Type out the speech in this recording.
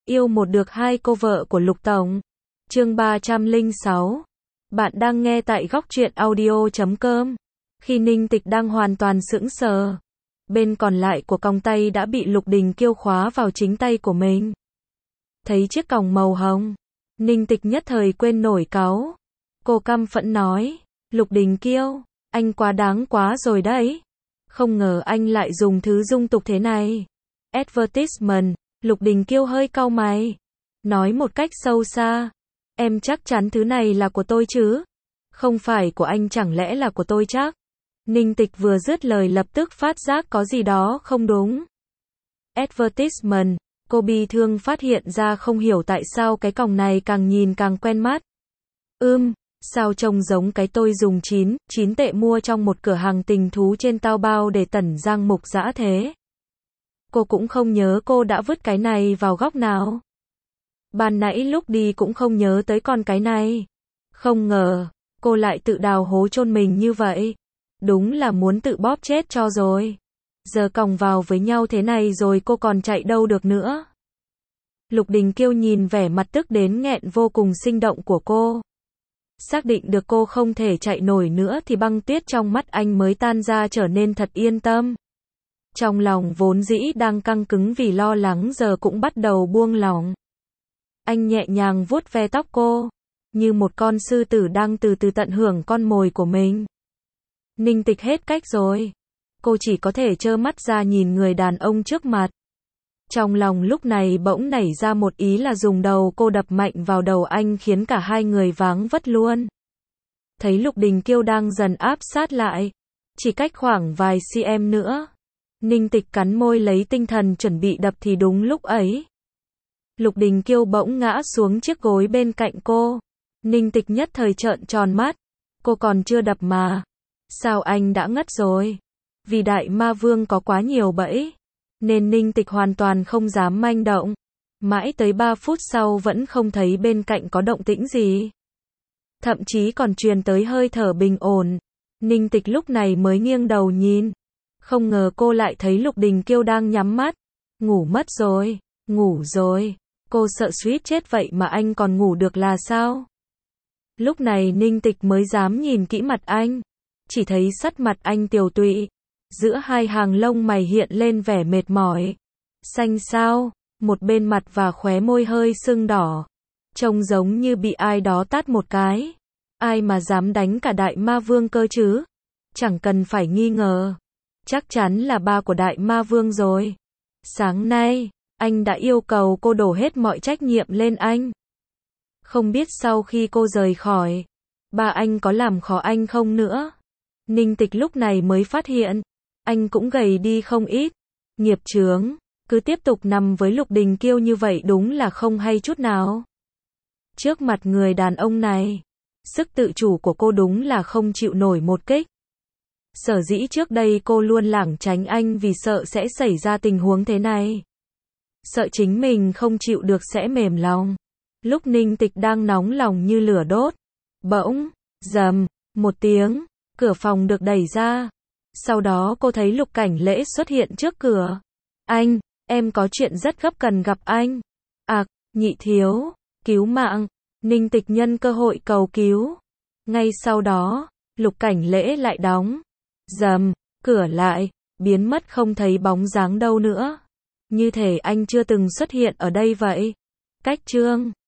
Yêu một được hai cô vợ của Lục Tổng. Chương 306. Bạn đang nghe tại góc truyện audio.com. Khi Ninh Tịch đang hoàn toàn sững sờ, bên còn lại của còng tay đã bị Lục Đình Kiêu khóa vào chính tay của mình. Thấy chiếc còng màu hồng, Ninh Tịch nhất thời quên nổi cáu. Cô căm phẫn nói, Lục Đình Kiêu, anh quá đáng quá rồi đấy. Không ngờ anh lại dùng thứ dung tục thế này. Advertisement. Lục Đình Kiêu hơi cau mày, nói một cách sâu xa, em chắc chắn thứ này là của tôi chứ? Không phải của anh chẳng lẽ là của tôi chắc? Ninh Tịch vừa dứt lời lập tức phát giác có gì đó không đúng. Advertisement, cô bi thương phát hiện ra không hiểu tại sao cái còng này càng nhìn càng quen mắt. Sao trông giống cái tôi dùng 9 tệ mua trong một cửa hàng tình thú trên Taobao để tẩn Giang Mục Dã thế? Cô cũng không nhớ cô đã vứt cái này vào góc nào. Ban nãy lúc đi cũng không nhớ tới con cái này. Không ngờ, cô lại tự đào hố chôn mình như vậy. Đúng là muốn tự bóp chết cho rồi. Giờ còng vào với nhau thế này rồi cô còn chạy đâu được nữa. Lục Đình Kiêu nhìn vẻ mặt tức đến nghẹn vô cùng sinh động của cô. Xác định được cô không thể chạy nổi nữa thì băng tuyết trong mắt anh mới tan ra trở nên thật yên tâm. Trong lòng vốn dĩ đang căng cứng vì lo lắng giờ cũng bắt đầu buông lỏng. Anh nhẹ nhàng vuốt ve tóc cô, như một con sư tử đang từ từ tận hưởng con mồi của mình. Ninh Tịch hết cách rồi. Cô chỉ có thể trơ mắt ra nhìn người đàn ông trước mặt. Trong lòng lúc này bỗng nảy ra một ý là dùng đầu cô đập mạnh vào đầu anh khiến cả hai người váng vất luôn. Thấy Lục Đình Kiêu đang dần áp sát lại, chỉ cách khoảng vài cm nữa. Ninh Tịch cắn môi lấy tinh thần chuẩn bị đập thì đúng lúc ấy. Lục Đình Kiêu bỗng ngã xuống chiếc gối bên cạnh cô. Ninh Tịch nhất thời trợn tròn mắt. Cô còn chưa đập mà. Sao anh đã ngất rồi? Vì Đại Ma Vương có quá nhiều bẫy, nên Ninh Tịch hoàn toàn không dám manh động. Mãi tới 3 phút sau vẫn không thấy bên cạnh có động tĩnh gì. Thậm chí còn truyền tới hơi thở bình ổn. Ninh Tịch lúc này mới nghiêng đầu nhìn. Không ngờ cô lại thấy Lục Đình Kiêu đang nhắm mắt. Ngủ mất rồi, ngủ rồi. Cô sợ suýt chết vậy mà anh còn ngủ được là sao? Lúc này Ninh Tịch mới dám nhìn kỹ mặt anh. Chỉ thấy sắc mặt anh tiều tụy. Giữa hai hàng lông mày hiện lên vẻ mệt mỏi. Xanh xao, một bên mặt và khóe môi hơi sưng đỏ. Trông giống như bị ai đó tát một cái. Ai mà dám đánh cả Đại Ma Vương cơ chứ? Chẳng cần phải nghi ngờ. Chắc chắn là ba của Đại Ma Vương rồi. Sáng nay, anh đã yêu cầu cô đổ hết mọi trách nhiệm lên anh. Không biết sau khi cô rời khỏi, ba anh có làm khó anh không nữa. Ninh Tịch lúc này mới phát hiện, anh cũng gầy đi không ít. Nghiệp chướng, cứ tiếp tục nằm với Lục Đình Kiêu như vậy đúng là không hay chút nào. Trước mặt người đàn ông này, sức tự chủ của cô đúng là không chịu nổi một kích. Sở dĩ trước đây cô luôn lảng tránh anh vì sợ sẽ xảy ra tình huống thế này. Sợ chính mình không chịu được sẽ mềm lòng. Lúc Ninh Tịch đang nóng lòng như lửa đốt, bỗng, rầm, một tiếng, cửa phòng được đẩy ra. Sau đó cô thấy Lục Cảnh Lễ xuất hiện trước cửa. Anh, em có chuyện rất gấp cần gặp anh. Nhị thiếu, cứu mạng. Ninh Tịch nhân cơ hội cầu cứu. Ngay sau đó, Lục Cảnh Lễ lại đóng rầm cửa lại, biến mất không thấy bóng dáng đâu nữa. Như thể anh chưa từng xuất hiện ở đây vậy. Cách chương